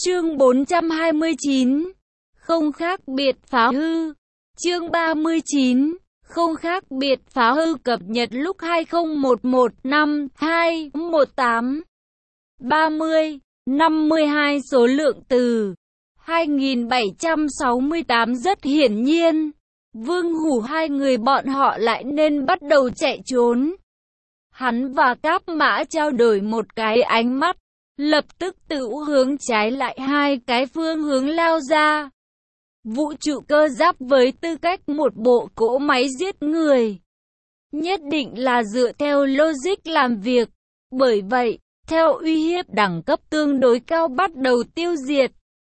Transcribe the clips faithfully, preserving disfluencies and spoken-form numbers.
Chương bốn trăm hai mươi chín. Không khác biệt phá hư. Chương ba mươi chín. Không khác biệt phá hư cập nhật lúc hai không một một năm hai một tám ba mươi năm mươi hai số lượng từ hai nghìn bảy trăm sáu mươi tám. Rất hiển nhiên, Vương Hủ hai người bọn họ lại nên bắt đầu chạy trốn. Hắn và Cáp Mã trao đổi một cái ánh mắt, lập tức tự hướng trái lại hai cái phương hướng lao ra. Vũ trụ cơ giáp với tư cách một bộ cỗ máy giết người, nhất định là dựa theo logic làm việc. Bởi vậy, theo uy hiếp đẳng cấp tương đối cao bắt đầu tiêu diệt.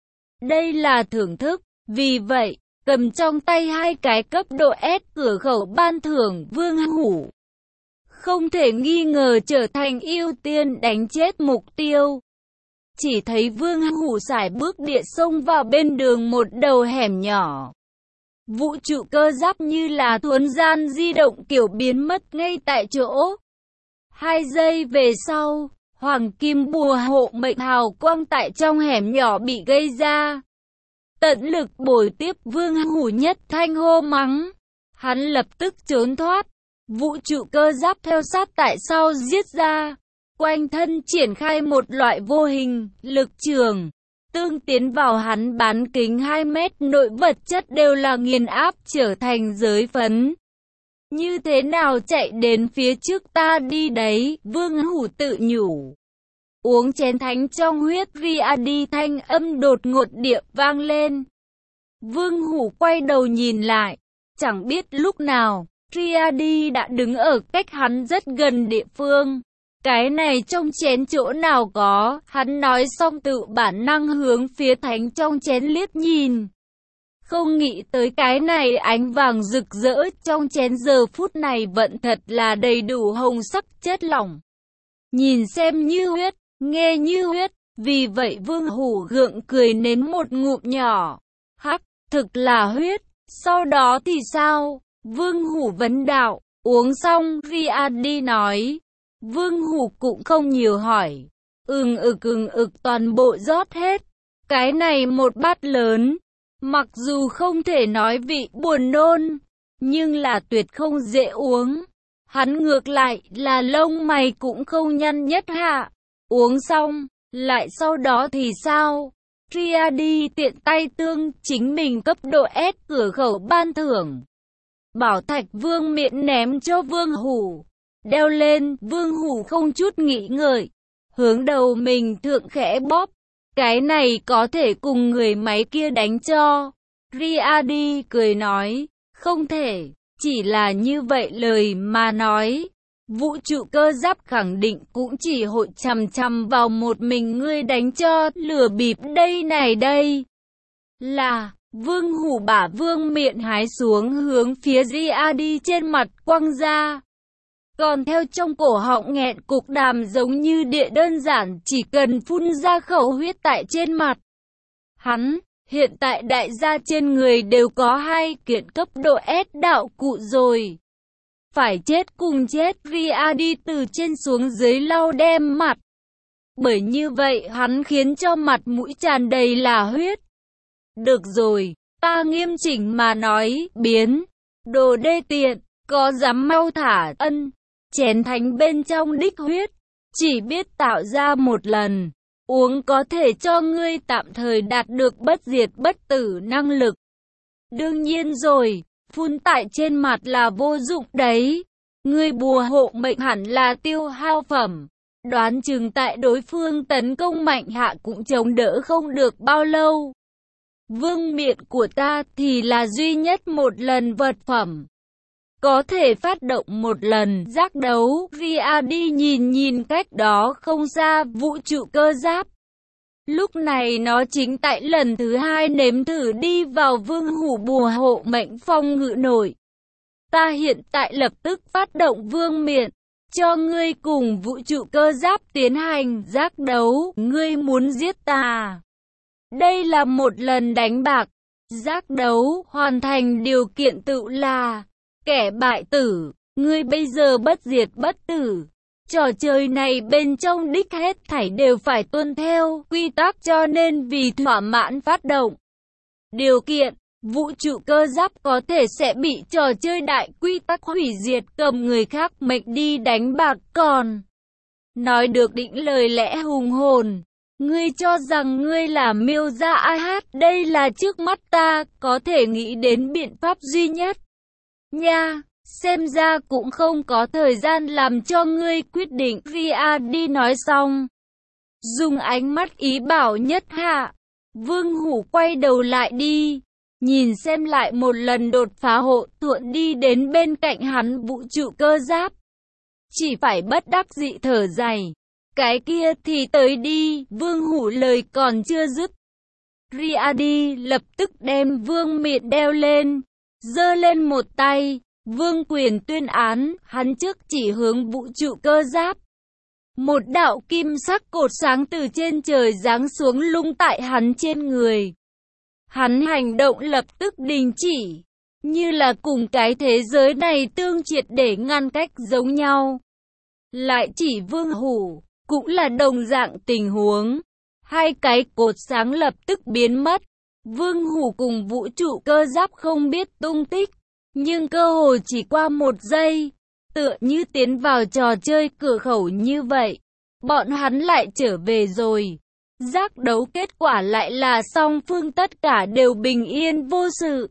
Đây là thưởng thức, vì vậy, cầm trong tay hai cái cấp độ S cửa khẩu ban thưởng, Vương Hủ không thể nghi ngờ trở thành ưu tiên đánh chết mục tiêu. Chỉ thấy Vương Hủ sải bước địa xông vào bên đường một đầu hẻm nhỏ. Vũ trụ cơ giáp như là thuấn gian di động kiểu biến mất ngay tại chỗ. Hai giây về sau, hoàng kim bùa hộ mệnh hào quang tại trong hẻm nhỏ bị gây ra. Tận lực bồi tiếp, Vương Hủ nhất thanh hô mắng. Hắn lập tức trốn thoát. Vũ trụ cơ giáp theo sát tại sau giết ra. Quanh thân triển khai một loại vô hình lực trường, tương tiến vào hắn bán kính hai mét nội vật chất đều là nghiền áp trở thành giới phấn. Như thế nào chạy đến phía trước ta đi đấy, Vương Hủ tự nhủ. Uống chén thánh trong huyết Riadi, thanh âm đột ngột địa vang lên. Vương Hủ quay đầu nhìn lại, chẳng biết lúc nào, Riadi đã đứng ở cách hắn rất gần địa phương. Cái này trong chén chỗ nào có, hắn nói xong tự bản năng hướng phía thánh trong chén liếc nhìn. Không nghĩ tới cái này ánh vàng rực rỡ trong chén giờ phút này vẫn thật là đầy đủ hồng sắc chất lỏng. Nhìn xem như huyết, nghe như huyết, vì vậy Vương Hủ gượng cười nếm một ngụm nhỏ. Hắc, thực là huyết, sau đó thì sao? Vương Hủ vấn đạo, uống xong, Riadi nói. Vương Hủ cũng không nhiều hỏi. Ừng ực ừng ực toàn bộ rót hết. Cái này một bát lớn. Mặc dù không thể nói vị buồn nôn, nhưng là tuyệt không dễ uống. Hắn ngược lại là lông mày cũng không nhăn nhất hạ. Uống xong, lại sau đó thì sao? Riadi tiện tay tương chính mình cấp độ S cửa khẩu ban thưởng. Bảo thạch vương miện ném cho Vương Hủ. Đeo lên, Vương Hủ không chút nghĩ ngợi, hướng đầu mình thượng khẽ bóp. Cái này có thể cùng người máy kia đánh cho. Riadi cười nói, không thể, chỉ là như vậy lời mà nói. Vũ trụ cơ giáp khẳng định cũng chỉ hội chằm chằm vào một mình ngươi đánh cho, lừa bịp đây này đây. Là, Vương Hủ bả vương miện hái xuống hướng phía Riadi trên mặt quăng ra. Còn theo trong cổ họng nghẹn cục đàm giống như địa đơn giản chỉ cần phun ra khẩu huyết tại trên mặt. Hắn, hiện tại đại gia trên người đều có hai kiện cấp độ S đạo cụ rồi. Phải chết cùng chết, Riadi từ trên xuống dưới lau đem mặt. Bởi như vậy hắn khiến cho mặt mũi tràn đầy là huyết. Được rồi, ta nghiêm chỉnh mà nói, biến, đồ đê tiện, có dám mau thả ân. Chén thánh bên trong đích huyết, chỉ biết tạo ra một lần, uống có thể cho ngươi tạm thời đạt được bất diệt bất tử năng lực. Đương nhiên rồi, phun tại trên mặt là vô dụng đấy, ngươi bùa hộ mệnh hẳn là tiêu hao phẩm, đoán chừng tại đối phương tấn công mạnh hạ cũng chống đỡ không được bao lâu. Vương miện của ta thì là duy nhất một lần vật phẩm. Có thể phát động một lần giác đấu. Riadi nhìn nhìn cách đó không xa vũ trụ cơ giáp. Lúc này nó chính tại lần thứ hai nếm thử đi vào Vương Hủ bùa hộ mệnh phong ngự nổi. Ta hiện tại lập tức phát động vương miện, cho ngươi cùng vũ trụ cơ giáp tiến hành giác đấu. Ngươi muốn giết ta? Đây là một lần đánh bạc. Giác đấu hoàn thành điều kiện tự là kẻ bại tử, ngươi bây giờ bất diệt bất tử, trò chơi này bên trong đích hết thảy đều phải tuân theo quy tắc, cho nên vì thỏa mãn phát động điều kiện, vũ trụ cơ giáp có thể sẽ bị trò chơi đại quy tắc hủy diệt, cầm người khác mệnh đi đánh bạc. Còn nói được định lời lẽ hùng hồn, ngươi cho rằng ngươi là miêu gia a hát, đây là trước mắt ta có thể nghĩ đến biện pháp duy nhất nha, xem ra cũng không có thời gian làm cho ngươi quyết định. Riyadi nói xong, dùng ánh mắt ý bảo nhất hạ. Vương Hủ quay đầu lại đi, nhìn xem lại một lần đột phá hộ thuận đi đến bên cạnh hắn vũ trụ cơ giáp. Chỉ phải bất đắc dĩ thở dài. Cái kia thì tới đi, Vương Hủ lời còn chưa dứt. Riyadi lập tức đem vương miện đeo lên, giơ lên một tay, vương quyền tuyên án, hắn trước chỉ hướng vũ trụ cơ giáp. Một đạo kim sắc cột sáng từ trên trời giáng xuống lung tại hắn trên người. Hắn hành động lập tức đình chỉ, như là cùng cái thế giới này tương triệt để ngăn cách giống nhau. Lại chỉ Vương Hủ, cũng là đồng dạng tình huống. Hai cái cột sáng lập tức biến mất. Vương Hủ cùng vũ trụ cơ giáp không biết tung tích, nhưng cơ hồ chỉ qua một giây, tựa như tiến vào trò chơi cửa khẩu như vậy. Bọn hắn lại trở về rồi. Giác đấu kết quả lại là song phương tất cả đều bình yên vô sự.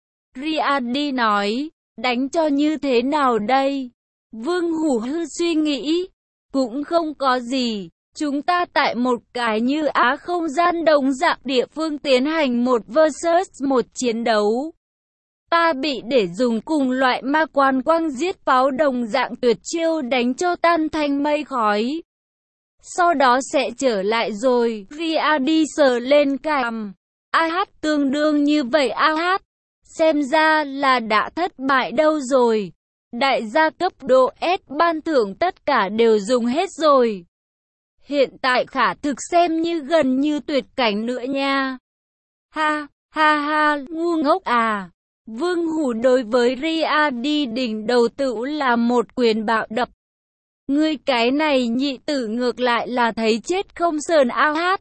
Riyadi nói, đánh cho như thế nào đây? Vương Hủ hư suy nghĩ, cũng không có gì. Chúng ta tại một cái như á không gian đồng dạng địa phương tiến hành một versus một chiến đấu. Ta bị để dùng cùng loại ma quan quang giết pháo đồng dạng tuyệt chiêu đánh cho tan thành mây khói. Sau đó sẽ trở lại rồi. Riyadi sờ lên cằm. a hát tương đương như vậy a hát. Xem ra là đã thất bại đâu rồi. Đại gia cấp độ S ban thưởng tất cả đều dùng hết rồi. Hiện tại khả thực xem như gần như tuyệt cảnh nữa nha. Ha, ha ha, ngu ngốc à. Vương Hủ đối với Riyadi đỉnh đầu tựu là một quyền bạo đập. Ngươi cái này nhị tử ngược lại là thấy chết không sờn a hát.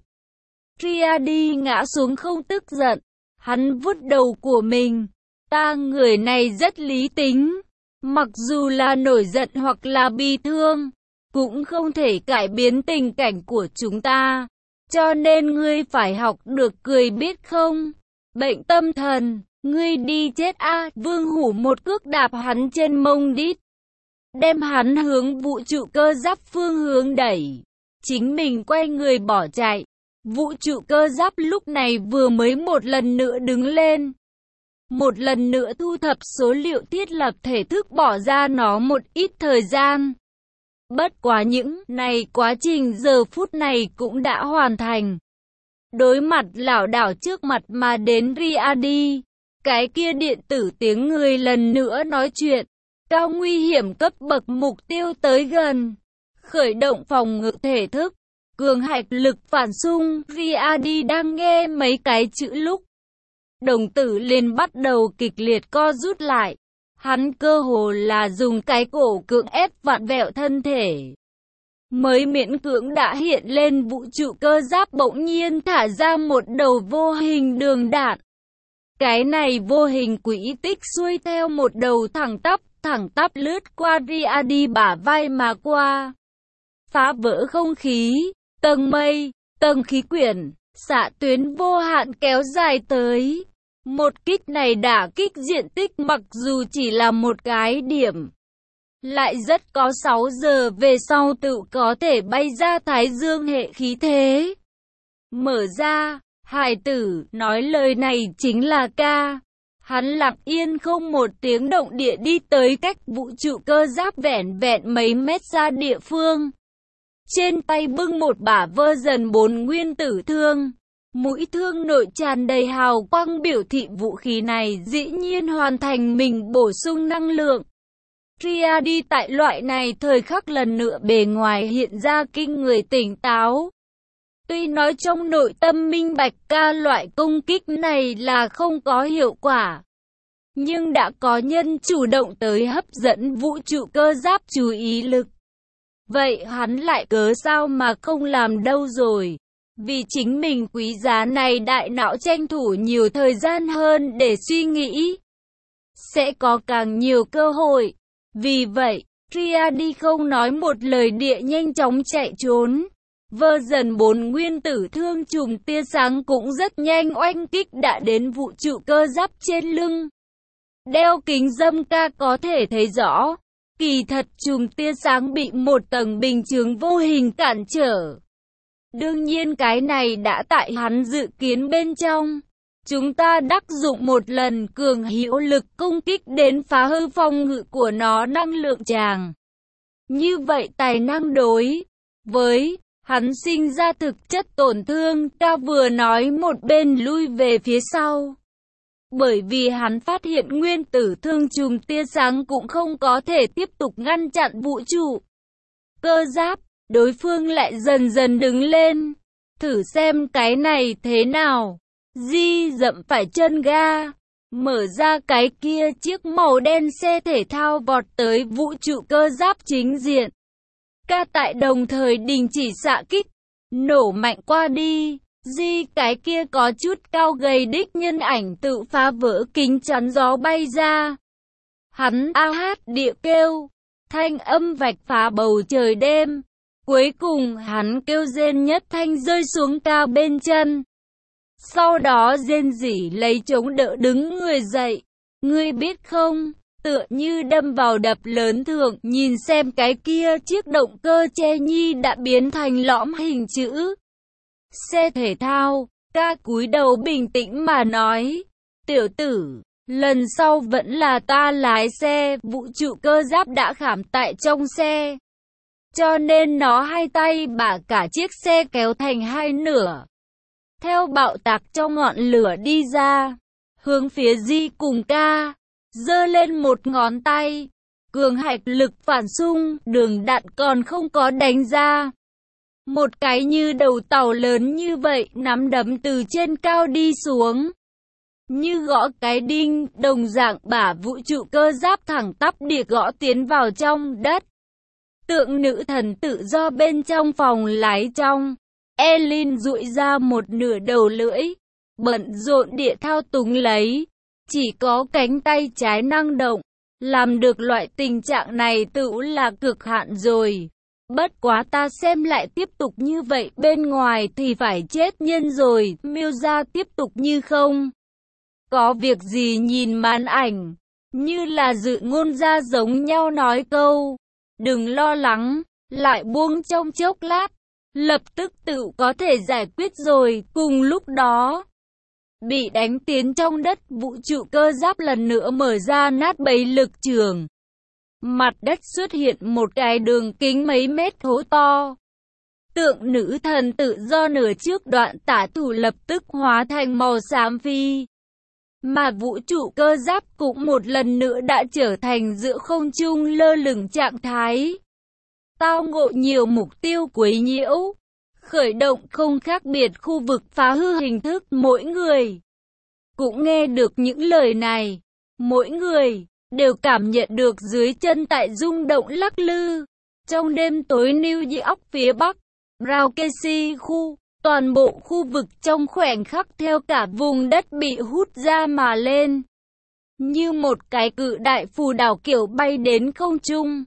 Riyadi ngã xuống không tức giận. Hắn vuốt đầu của mình. Ta người này rất lý tính. Mặc dù là nổi giận hoặc là bi thương, cũng không thể cải biến tình cảnh của chúng ta. Cho nên ngươi phải học được cười biết không? Bệnh tâm thần, ngươi đi chết a à. Vương Hủ một cước đạp hắn trên mông đít, đem hắn hướng vũ trụ cơ giáp phương hướng đẩy. Chính mình quay người bỏ chạy. Vũ trụ cơ giáp lúc này vừa mới một lần nữa đứng lên. Một lần nữa thu thập số liệu thiết lập thể thức, bỏ ra nó một ít thời gian. Bất quá những này quá trình giờ phút này cũng đã hoàn thành. Đối mặt lảo đảo trước mặt mà đến Riyadi, cái kia điện tử tiếng người lần nữa nói chuyện. Cao nguy hiểm cấp bậc mục tiêu tới gần. Khởi động phòng ngự thể thức. Cường hạch lực phản xung. Riyadi đang nghe mấy cái chữ lúc, đồng tử liền bắt đầu kịch liệt co rút lại. Hắn cơ hồ là dùng cái cổ cưỡng ép vặn vẹo thân thể, mới miễn cưỡng đã hiện lên vũ trụ cơ giáp bỗng nhiên thả ra một đầu vô hình đường đạn. Cái này vô hình quỹ tích xuôi theo một đầu thẳng tắp, thẳng tắp lướt qua Riyadi bả vai mà qua. Phá vỡ không khí, tầng mây, tầng khí quyển, xạ tuyến vô hạn kéo dài tới. Một kích này đả kích diện tích mặc dù chỉ là một cái điểm, lại rất có sáu giờ về sau tự có thể bay ra thái dương hệ khí thế. Mở ra, hải tử, nói lời này chính là ca. Hắn lặng yên không một tiếng động địa đi tới cách vũ trụ cơ giáp vẻn vẹn mấy mét ra địa phương. Trên tay bưng một bả version bốn nguyên tử thương. Mũi thương nội tràn đầy hào quang biểu thị vũ khí này dĩ nhiên hoàn thành mình bổ sung năng lượng. Riyadi tại loại này thời khắc lần nữa bề ngoài hiện ra kinh người tỉnh táo. Tuy nói trong nội tâm minh bạch ca loại công kích này là không có hiệu quả, nhưng đã có nhân chủ động tới hấp dẫn vũ trụ cơ giáp chú ý lực. Vậy hắn lại cớ sao mà không làm đâu rồi? Vì chính mình quý giá này đại não tranh thủ nhiều thời gian hơn để suy nghĩ. Sẽ có càng nhiều cơ hội. Vì vậy, Triadi không nói một lời địa nhanh chóng chạy trốn. Version bốn nguyên tử thương trùng tia sáng cũng rất nhanh oanh kích đã đến vũ trụ cơ giáp trên lưng. Đeo kính râm ca có thể thấy rõ. Kỳ thật trùng tia sáng bị một tầng bình chướng vô hình cản trở. Đương nhiên cái này đã tại hắn dự kiến bên trong. Chúng ta đắc dụng một lần cường hữu lực công kích đến phá hư phòng ngự của nó năng lượng tràng. Như vậy tài năng đối với hắn sinh ra thực chất tổn thương, ta vừa nói một bên lui về phía sau. Bởi vì hắn phát hiện nguyên tử thương trùng tia sáng cũng không có thể tiếp tục ngăn chặn vũ trụ cơ giáp, đối phương lại dần dần đứng lên. Thử xem cái này thế nào. Di dậm phải chân ga, mở ra cái kia chiếc màu đen xe thể thao vọt tới vũ trụ cơ giáp chính diện. Ca tại đồng thời đình chỉ xạ kích, nổ mạnh qua đi. Di cái kia có chút cao gầy đích nhân ảnh tự phá vỡ kính chắn gió bay ra. Hắn a hát địa kêu, thanh âm vạch phá bầu trời đêm. Cuối cùng hắn kêu rên nhất thanh rơi xuống cao bên chân. Sau đó rên rỉ lấy chống đỡ đứng người dậy. Ngươi biết không, tựa như đâm vào đập lớn thượng, nhìn xem cái kia chiếc động cơ che nhi đã biến thành lõm hình chữ xe thể thao. Ca cúi đầu bình tĩnh mà nói, tiểu tử, lần sau vẫn là ta lái xe. Vũ trụ cơ giáp đã khảm tại trong xe, cho nên nó hai tay bả cả chiếc xe kéo thành hai nửa. Theo bạo tạc trong ngọn lửa đi ra, hướng phía Di cùng Ca, giơ lên một ngón tay. Cường hạch lực phản xung, đường đạn còn không có đánh ra. Một cái như đầu tàu lớn như vậy, nắm đấm từ trên cao đi xuống. Như gõ cái đinh, đồng dạng bả vũ trụ cơ giáp thẳng tắp địa gõ tiến vào trong đất. Tượng nữ thần tự do bên trong phòng lái trong. Elin dụi ra một nửa đầu lưỡi, bận rộn địa thao túng lấy. Chỉ có cánh tay trái năng động. Làm được loại tình trạng này tự là cực hạn rồi. Bất quá ta xem lại tiếp tục như vậy bên ngoài thì phải chết nhân rồi. Miêu ra tiếp tục như không có việc gì nhìn màn ảnh, như là dự ngôn ra giống nhau nói câu, đừng lo lắng, lại buông trong chốc lát, lập tức tự có thể giải quyết rồi. Cùng lúc đó, bị đánh tiến trong đất, vũ trụ cơ giáp lần nữa mở ra nát bấy lực trường. Mặt đất xuất hiện một cái đường kính mấy mét hố to. Tượng nữ thần tự do nửa trước đoạn tả thủ lập tức hóa thành màu xám phi. Mà vũ trụ cơ giáp cũng một lần nữa đã trở thành giữa không trung lơ lửng trạng thái. Tao ngộ nhiều mục tiêu quấy nhiễu. Khởi động không khác biệt khu vực phá hư hình thức, mỗi người cũng nghe được những lời này. Mỗi người đều cảm nhận được dưới chân tại rung động lắc lư. Trong đêm tối New York phía Bắc, Raukeshi khu, toàn bộ khu vực trong khoảnh khắc theo cả vùng đất bị hút ra mà lên. Như một cái cự đại phù đảo kiểu bay đến không trung,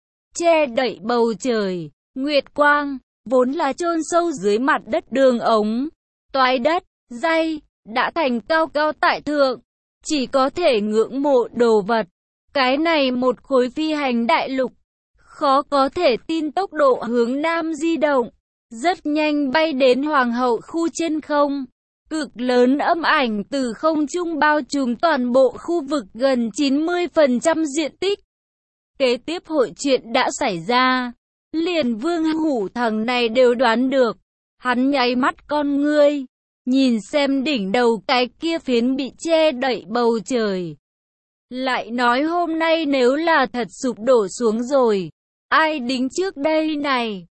che đậy bầu trời. Nguyệt quang, vốn là chôn sâu dưới mặt đất đường ống, toái đất, dây, đã thành cao cao tại thượng. Chỉ có thể ngưỡng mộ đồ vật. Cái này một khối phi hành đại lục. Khó có thể tin tốc độ hướng nam di động. Rất nhanh bay đến hoàng hậu khu trên không. Cực lớn âm ảnh từ không trung bao trùm toàn bộ khu vực gần chín mươi phần trăm diện tích. Kế tiếp hội chuyện đã xảy ra. Liền Vương Hủ thằng này đều đoán được. Hắn nháy mắt con ngươi, nhìn xem đỉnh đầu cái kia phiến bị che đậy bầu trời. Lại nói hôm nay nếu là thật sụp đổ xuống rồi, ai đính trước đây này?